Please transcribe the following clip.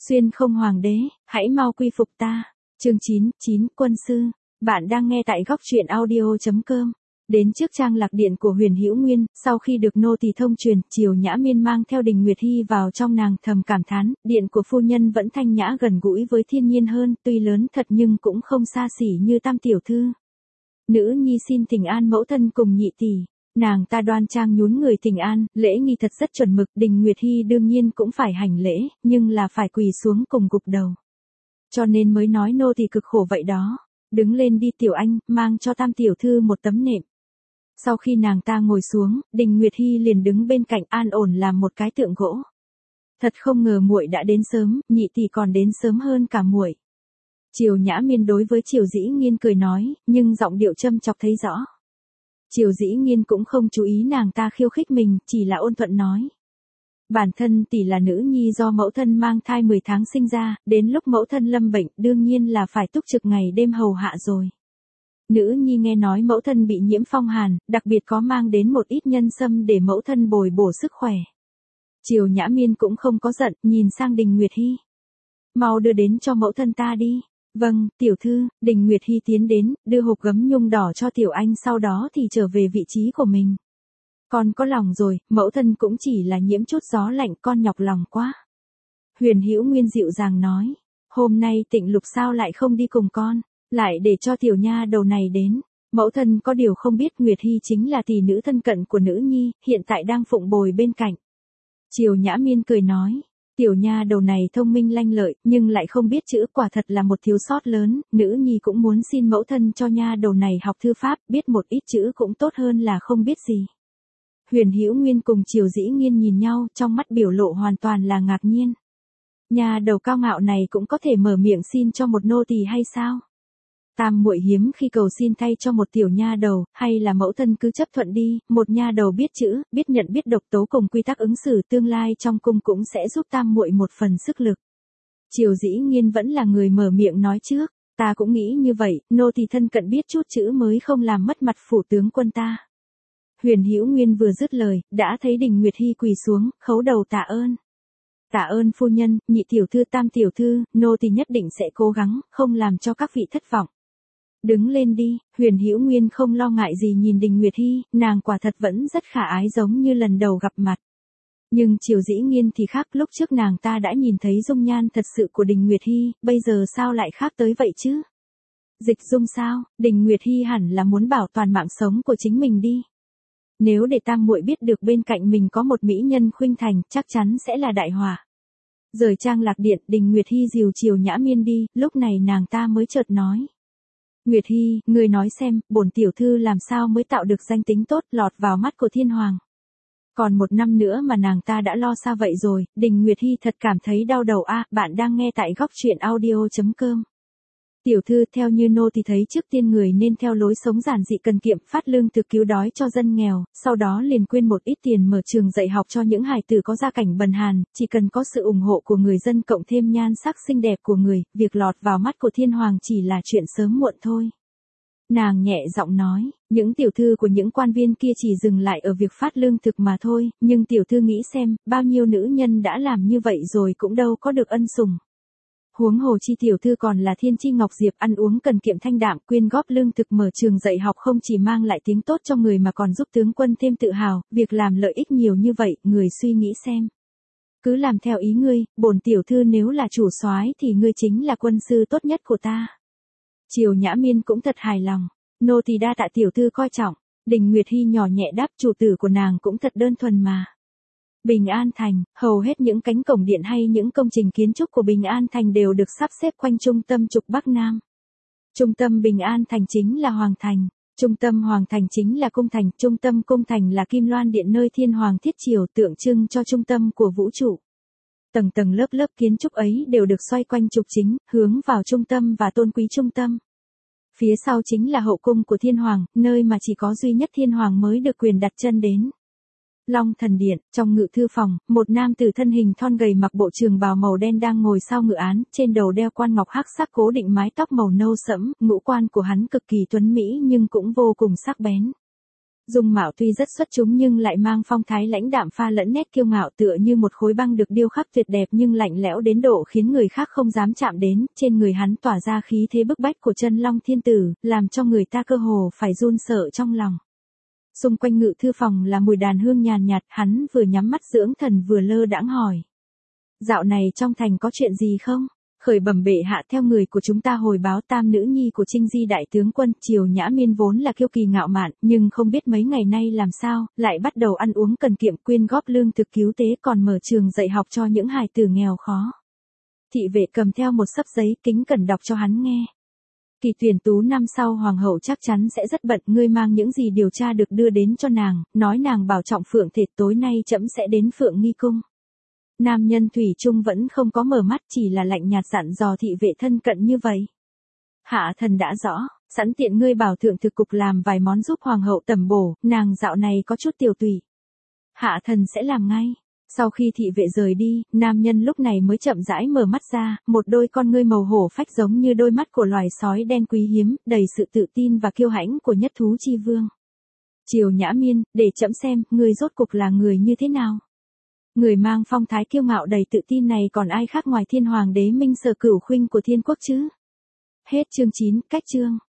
Xuyên không hoàng đế, hãy mau quy phục ta. Chương 9, quân sư. Bạn đang nghe tại góc truyện audio.com. Đến trước trang lạc điện của Huyền Hữu Nguyên, sau khi được nô tỳ thông truyền, Triều Nhã Miên mang theo Đình Nguyệt Hi vào trong, nàng thầm cảm thán, điện của phu nhân vẫn thanh nhã gần gũi với thiên nhiên hơn, tuy lớn thật nhưng cũng không xa xỉ như Tam tiểu thư. Nữ nhi xin thỉnh an mẫu thân cùng nhị tỷ. Nàng ta đoan trang nhún người thỉnh an, lễ nghi thật rất chuẩn mực. Đình Nguyệt Hi đương nhiên cũng phải hành lễ, nhưng là phải quỳ xuống cùng gục đầu. Cho nên mới nói nô tỳ cực khổ vậy đó. Đứng lên đi tiểu anh, mang cho Tam tiểu thư một tấm nệm. Sau khi nàng ta ngồi xuống, Đình Nguyệt Hi liền đứng bên cạnh an ổn làm một cái tượng gỗ. Thật không ngờ muội đã đến sớm, nhị tỷ còn đến sớm hơn cả muội. Triều Nhã Miên đối với Triều Dĩ Nghiên cười nói, nhưng giọng điệu châm chọc thấy rõ. Triều Dĩ Nghiên cũng không chú ý nàng ta khiêu khích mình, chỉ là ôn thuận nói. Bản thân tỷ là nữ nhi do mẫu thân mang thai 10 tháng sinh ra, đến lúc mẫu thân lâm bệnh, đương nhiên là phải túc trực ngày đêm hầu hạ rồi. Nữ nhi nghe nói mẫu thân bị nhiễm phong hàn, đặc biệt có mang đến một ít nhân sâm để mẫu thân bồi bổ sức khỏe. Triều Nhã Miên cũng không có giận, nhìn sang Đình Nguyệt Hi. Mau đưa đến cho mẫu thân ta đi. Vâng, tiểu thư. Đình Nguyệt Hi tiến đến, đưa hộp gấm nhung đỏ cho tiểu anh, sau đó thì trở về vị trí của mình. Con có lòng rồi, mẫu thân cũng chỉ là nhiễm chút gió lạnh, con nhọc lòng quá. Huyền Hữu Nguyên dịu dàng nói, hôm nay Tịnh Lục sao lại không đi cùng con, lại để cho tiểu nha đầu này đến. Mẫu thân có điều không biết Nguyệt Hi chính là tỷ nữ thân cận của nữ nhi, hiện tại đang phụng bồi bên cạnh. Triều Nhã Miên cười nói. Tiểu nha đầu này thông minh lanh lợi, nhưng lại không biết chữ, quả thật là một thiếu sót lớn, nữ nhi cũng muốn xin mẫu thân cho nha đầu này học thư pháp, biết một ít chữ cũng tốt hơn là không biết gì. Huyền Hữu Nguyên cùng Triều Dĩ Nghiên nhìn nhau, trong mắt biểu lộ hoàn toàn là ngạc nhiên. Nha đầu cao ngạo này cũng có thể mở miệng xin cho một nô tỳ hay sao? Tam muội hiếm khi cầu xin thay cho một tiểu nha đầu, hay là mẫu thân cứ chấp thuận đi, một nha đầu biết chữ, biết nhận biết độc tố cùng quy tắc ứng xử tương lai trong cung cũng sẽ giúp tam muội một phần sức lực. Triều Dĩ Nghiên vẫn là người mở miệng nói trước, ta cũng nghĩ như vậy, nô tỳ thân cận biết chút chữ mới không làm mất mặt phủ tướng quân ta. Huyền Hữu Nguyên vừa dứt lời, đã thấy Đình Nguyệt Hi quỳ xuống, khấu đầu tạ ơn. Tạ ơn phu nhân, nhị tiểu thư, tam tiểu thư, nô tỳ nhất định sẽ cố gắng, không làm cho các vị thất vọng. Đứng lên đi. Huyền Hữu Nguyên không lo ngại gì nhìn Đình Nguyệt Hi, nàng quả thật vẫn rất khả ái giống như lần đầu gặp mặt. Nhưng Triều Dĩ Nghiên thì khác, lúc trước nàng ta đã nhìn thấy dung nhan thật sự của Đình Nguyệt Hi, bây giờ sao lại khác tới vậy chứ? Dịch dung sao? Đình Nguyệt Hi hẳn là muốn bảo toàn mạng sống của chính mình đi. Nếu để tam muội biết được bên cạnh mình có một mỹ nhân khuynh thành, chắc chắn sẽ là đại họa. Rời trang lạc điện, Đình Nguyệt Hi dìu Triều Nhã Miên đi, lúc này nàng ta mới chợt nói. Nguyệt Hi, ngươi nói xem, bổn tiểu thư làm sao mới tạo được danh tính tốt, lọt vào mắt của thiên hoàng. Còn một năm nữa mà nàng ta đã lo xa vậy rồi. Đình Nguyệt Hi thật cảm thấy đau đầu a. Bạn đang nghe tại góc truyện audio.com. Tiểu thư, theo như nô thì thấy trước tiên người nên theo lối sống giản dị cần kiệm, phát lương thực cứu đói cho dân nghèo, sau đó liền quyên một ít tiền mở trường dạy học cho những hài tử có gia cảnh bần hàn, chỉ cần có sự ủng hộ của người dân cộng thêm nhan sắc xinh đẹp của người, việc lọt vào mắt của thiên hoàng chỉ là chuyện sớm muộn thôi. Nàng nhẹ giọng nói, những tiểu thư của những quan viên kia chỉ dừng lại ở việc phát lương thực mà thôi, nhưng tiểu thư nghĩ xem, bao nhiêu nữ nhân đã làm như vậy rồi cũng đâu có được ân sủng. Huống hồ chi tiểu thư còn là thiên chi ngọc diệp, ăn uống cần kiệm thanh đạm, quyên góp lương thực mở trường dạy học không chỉ mang lại tiếng tốt cho người mà còn giúp tướng quân thêm tự hào, việc làm lợi ích nhiều như vậy, người suy nghĩ xem. Cứ làm theo ý ngươi, bổn tiểu thư nếu là chủ soái thì ngươi chính là quân sư tốt nhất của ta. Triều Nhã Miên cũng thật hài lòng, nô tỳ đa tạ tiểu thư coi trọng. Đình Nguyệt Hi nhỏ nhẹ đáp, chủ tử của nàng cũng thật đơn thuần mà. Bình An Thành, hầu hết những cánh cổng điện hay những công trình kiến trúc của Bình An Thành đều được sắp xếp quanh trung tâm trục Bắc Nam. Trung tâm Bình An Thành chính là Hoàng Thành, trung tâm Hoàng Thành chính là Cung Thành, trung tâm Cung Thành là Kim Loan Điện nơi thiên hoàng thiết triều, tượng trưng cho trung tâm của vũ trụ. Tầng tầng lớp lớp kiến trúc ấy đều được xoay quanh trục chính, hướng vào trung tâm và tôn quý trung tâm. Phía sau chính là hậu cung của thiên hoàng, nơi mà chỉ có duy nhất thiên hoàng mới được quyền đặt chân đến. Long Thần Điện, trong ngự thư phòng, một nam tử thân hình thon gầy mặc bộ trường bào màu đen đang ngồi sau ngự án, trên đầu đeo quan ngọc hắc sắc cố định mái tóc màu nâu sẫm, ngũ quan của hắn cực kỳ tuấn mỹ nhưng cũng vô cùng sắc bén. Dung mạo tuy rất xuất chúng nhưng lại mang phong thái lãnh đạm pha lẫn nét kiêu ngạo tựa như một khối băng được điêu khắc tuyệt đẹp nhưng lạnh lẽo đến độ khiến người khác không dám chạm đến, trên người hắn tỏa ra khí thế bức bách của chân long thiên tử, làm cho người ta cơ hồ phải run sợ trong lòng. Xung quanh ngự thư phòng là mùi đàn hương nhàn nhạt, hắn vừa nhắm mắt dưỡng thần vừa lơ đãng hỏi. Dạo này trong thành có chuyện gì không? Khởi bẩm bệ hạ, theo người của chúng ta hồi báo tam nữ nhi của Trinh Di đại tướng quân Triều Nhã Miên vốn là kiêu kỳ ngạo mạn, nhưng không biết mấy ngày nay làm sao, lại bắt đầu ăn uống cần kiệm quyên góp lương thực cứu tế còn mở trường dạy học cho những hài tử nghèo khó. Thị vệ cầm theo một xấp giấy kính cẩn đọc cho hắn nghe. Kỳ tuyển tú năm sau hoàng hậu chắc chắn sẽ rất bận, ngươi mang những gì điều tra được đưa đến cho nàng, nói nàng bảo trọng Phượng Thệt, tối nay trẫm sẽ đến Phượng Nghi cung. Nam nhân thủy chung vẫn không có mở mắt, chỉ là lạnh nhạt dặn dò thị vệ thân cận như vậy. Hạ thần đã rõ, sẵn tiện ngươi bảo thượng thực cục làm vài món giúp hoàng hậu tẩm bổ, nàng dạo này có chút tiểu tụy. Hạ thần sẽ làm ngay. Sau khi thị vệ rời đi, nam nhân lúc này mới chậm rãi mở mắt ra, một đôi con ngươi màu hổ phách giống như đôi mắt của loài sói đen quý hiếm, đầy sự tự tin và kiêu hãnh của nhất thú chi vương. Triều Nhã Miên, để trẫm xem, ngươi rốt cuộc là người như thế nào? Người mang phong thái kiêu ngạo đầy tự tin này còn ai khác ngoài Thiên Hoàng đế Minh Sở Cửu Khuynh của Thiên Quốc chứ? Hết chương 9, cách chương.